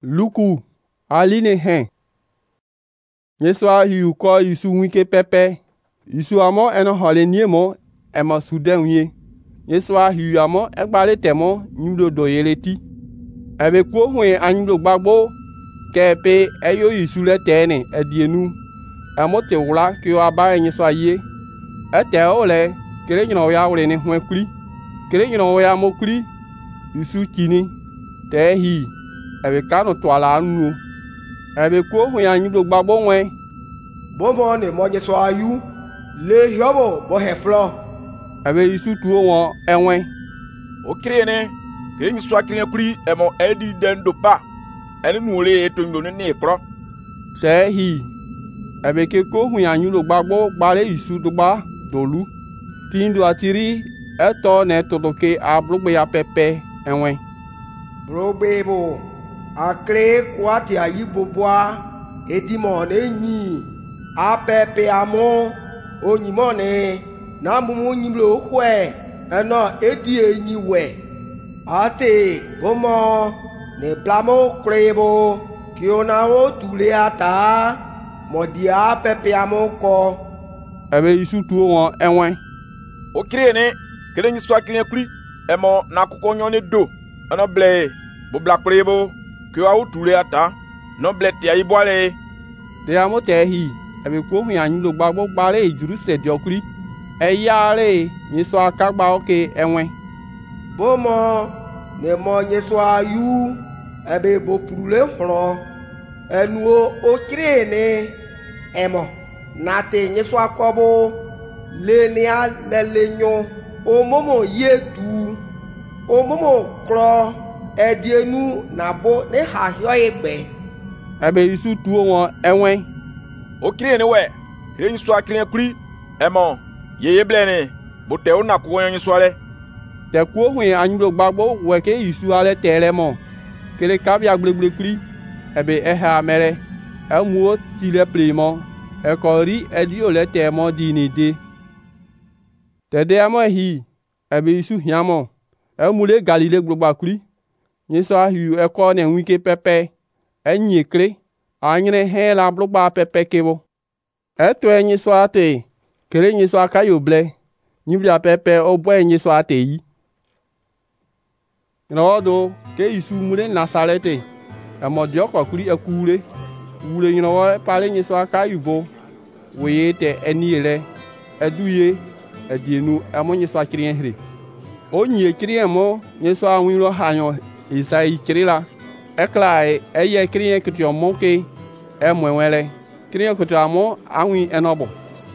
Luku aline hen. Nyeswa hiu ko Yusu wike pepe. Yusu amo eno hole niemo ema suden wie. Nyeswa hiu amo egbale temo nyudo doyeleti. Ebe kwo hwe anyudo gbagbo kepe eyo Yusu le tene edienu. Amo te wula ki o aba nyeswa ye. Ete ole kere nyino ya wule ni hwe kuri. Kere nyino ya mo kuri. Yusu kini te hi. Ebe kano twala anu. Ebe kwo hwe anyudo gbagbo nwe. Bomo ne mo nyeswa yu le hiobo bo heflo. Ebe Yusu tuo won enwe. O krene ke nyeswa krene kuri emo edi den do pa. Eni nuole to ndo ne kro. Te hi. Ebe ke ko hwe anyudo gbagbo gbare Yusu dogba dolu. Tindo atiri eto ne todoke ablugbe ya pepe enwe. Brobebo akre kwati ayiboboa edimo ne nyi apepe amo onyimone na mumu nyimlo hwe eno edi enyi we ate bomo ne plamo krebo kiona o tule ata modia pepe amo ko. Ebe Yusu tuo won enwe. O krene kele nyeswa krene kuri emo na kuko nyone do ana ble bo bla krebo ki wa tule ata no ble ti ayi boale. De amo te hi. Ebe kwo hwe anyudo gbagbo gbare Jerusalem diokuri. Eyare nyeswa kagba oke enwe. Bomo ne mo nyeswa yu ebe bo purule hro enuo o krene emo nate nyeswa kobo lenia lelenyo o momo yetu o momo kro edienu nabo ne hahio egbe. Ebe Yusu tuo won enwe. O krene we kele nyeswa krene kuri emo yeye blene bo te ona ko nyeswa le. Te kwo hwe anyudo gbagbo weke Yusu ale tele mo. Kele kabia gblegble kuri. Ebe eha mere. Emuo tile plemo. Ekori edi ole temo dinide. Tede amo hi. Ebe Yusu hiamo. Emule Galile gbogba kuri. Nyeswa hiu eko ne wike pepe. Enyi kre. Anyre he la blogba pepe kebo. Eto nyeswa ate. Kele nyeswa kayo ble. Nyiblia pepe obwe nyeswa ate yi. Nodo ke Yusu mule Nasarete. Emo diokwa kuri ekure. Ule nyino pale nyeswa kayubo. Weye te eniele. Eduye edienu emo nyeswa kirien hre. Onye kirien mo nyeswa winro hanyo Isai kirila. Eklae eye kirien kityo moke emwenwele. Kirien kityo amo anwi enobo.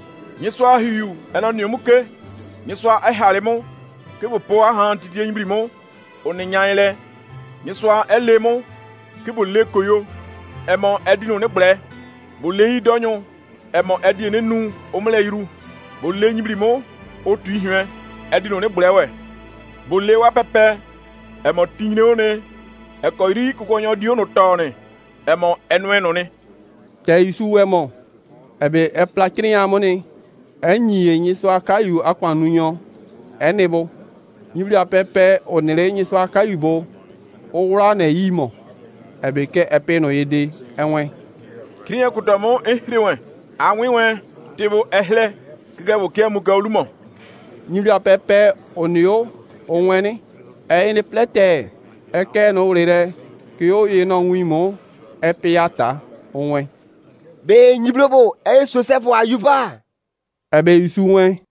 Nyeswa hiu eno nyemuke. Nyeswa ehalemo ke bo po ahan tidie nyimbrimo oni nyanle. Nyeswa elemo ke bo le koyo emo edino ne bre. Bo le idonyo emo edi ne nu omle yiru. Bo le nyimbrimo otu ihwe edino ne brewe. Bo le wa pepe emo tigne one ekoiri kukonyo dio no tone emo enweno ne. Te Yusu wemo. Ebe eplakiri amone. Enyi nyeswa kayu akwanunyo. Enebo. Nyiblia pepe onere nyeswa kayu bo. Owura ne yimo. Ebe ke epe no yede enwe. Kriye kutomo ehrewe. Awinwe tebo ehle kigebo ke muka olumo. Nyiblia pepe onio onweni. Ene plete eke no rere ki o ye no wimo epiata onwe. Be nyiblobo Joseph ayuba. Ebe Yusu wen.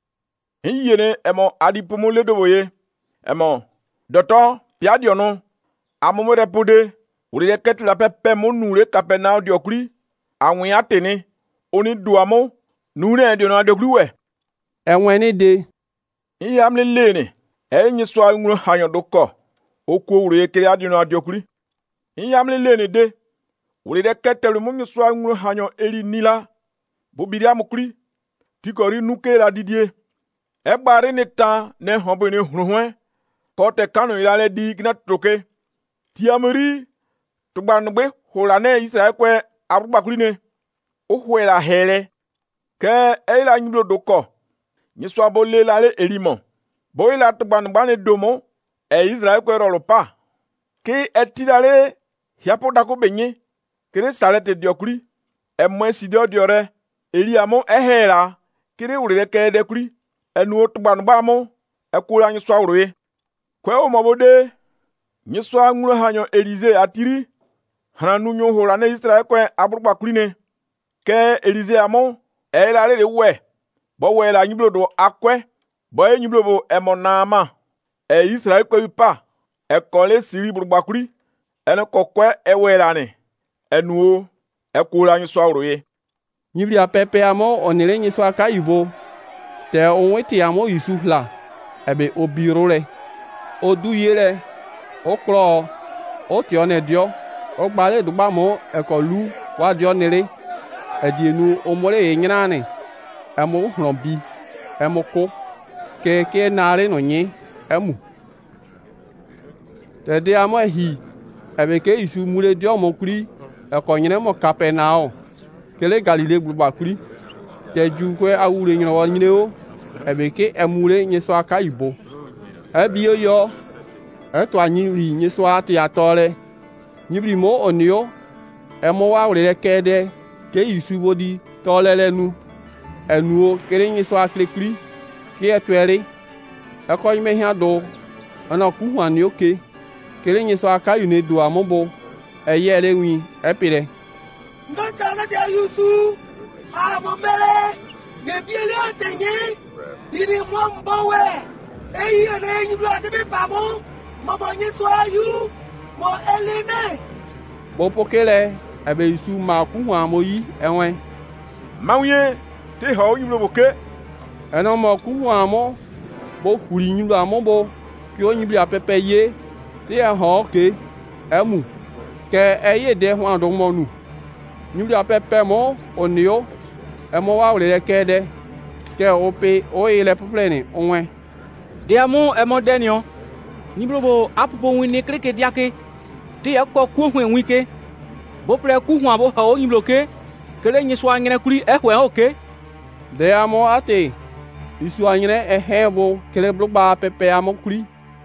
Yene emo adipumo le doboye. Emo doto piadiono amomo repode uri ket la pepe mo nure kapena diokuri awin atene oni duamo nure diono adokuri we. Enwe ni de. Iyamle lene enyi so nwuro hanyo doko okwo uri ekere adiono adiokuri. Iyamle lene de uri ketelu mo nyiso nwuro hanyo eri nila bobiri amukuri tikori nuke la didie. Egbari ni ta ne hobo ni hruhwe kote kanu ilale di gina troke tiameri tugbanugbe hola ne Israel kwe abugba kurine ohwela hele ke eila nyiblo doko nyiso abole lale elimo boila tugbanugba ne domo Israel kwe rolo pa ke etilale hiapo dako benye kere salete diokuri emo sidio diore eliamo ehera kere urire kede kuri enu otubanu mo ekura nyi swawruye kwe o mobode nyi swa nguro hanyo Elize atiri hanu nyo hora ne Israel kwe aburba kuri ne ke Elize amo era le we bo we la nyiblo do akwe bo nyiblo bo emo nama Israel kwe pa e kole siri burba kuri ene kokwe we la ne enu ekura nyi swawruye nyibli apepe amo onele nyi swa kaibo te onweti amo Yusufla ebe obirole oduyele oklo otione dio ogbale dugba mo ekolu wa dio nele edienu omore nyinane emo hrombi emo ko ke nare no nyi emu te de amo hi ebe ke Yusu mure dio mo kuri ekonyine mo Kapenao kele Galile gbugba kuri te ju kwe awure nyino wa nyine o ebe ke emure nyeso aka ibo ebi yo eto anyi ri nyeso ati atore nyibri mo onio emo wa wure kede ke Yusu bodi tolelenu enuo kere nyeso aklekuri ke etwere eko ime hia do ana ku hwani oke kere nyeso aka yune do amobo eyele wi epire ndakana dia Yusu amomele ne biele atenye diri mwambowe eyi ene nyiblo adebe pamo mama nyeso ayu mo elene bo pokele ebe Yusu ma ku hwa moyi enwe mawye te ho nyiblo boke eno mo ku hwa mo bo huri nyiblo amobo ki o nyibli apepe ye te ho ke emu ke eye de hwa do mo nu nyibli apepe mo onio emo wa wure kede ke ope o ile pupleni onwe diamu emo denio nibrobo apupo wini kreke diake ti yakko ku hwen wike bo pre ku hwan bo ho nyibloke kele nyiso anyere kuri ehwe oke de amo ate Yusu anyere ehebo kele blugba pepe amo kuri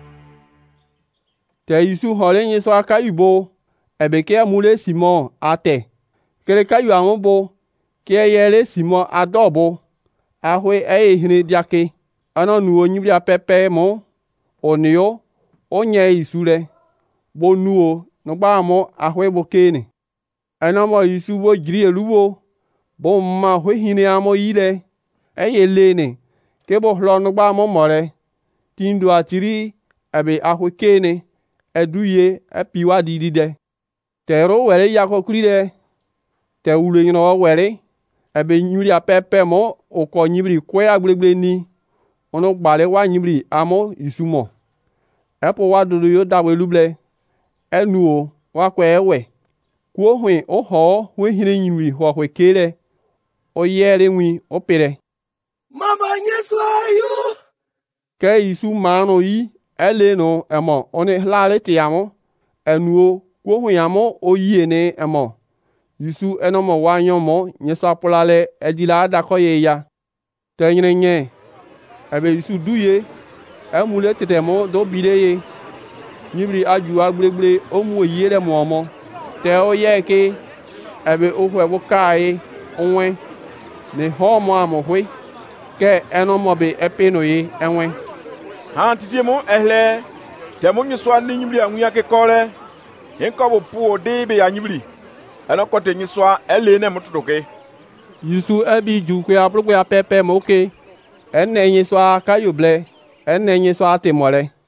te Yusu hole nyiso aka ibo ebeke amule Simon ate kele kayu amobo ke yele Simon adobo ahwe ehine diake ana nuo nyibli apepe mo onio onye Yusule bo nuo no gba mo ahwe bo kene ana mo Yusu bo jiri eluwo bo ma hwe hine amo yile eyelene ke bo hlo no gba mo more tindu atiri ebe ahwe kene eduye epiwa didide tero wele yakokuri de te ule nyino wele ebe nyuri apepe mo oko nyibri kwe agblegble ni ono gbale wa nyibri amo Yusu mo epo wa dudu yo dawe luble enu wa kwe ewe kuo hwen o ho we hire nyibri ho hwe kele o yere nwi o pere mama nyeso ayu ke Yusu mano yi ele no emo one hlale ti amo enu kuo hwen amo o yene emo Yusu enomo wanyo mo nyeso apolale edila adako ye ya tenyene nye ebe Yusu duye emule tetemo do bideye nyibri aju agblegble omu yere mo te o ye ke ebe ohwe bo kai onwe ne ho mo amohwe ke enomo be epeno ye enwe han titimo ehle te mo nyiso ani nyibri anwia ke kole enko bo pu de be ya nyibri eno kote nyiswa elene mutudoke Yusu ebi ju kwe aplugbe apepe moke enne nyiswa kayuble enne nyiswa temore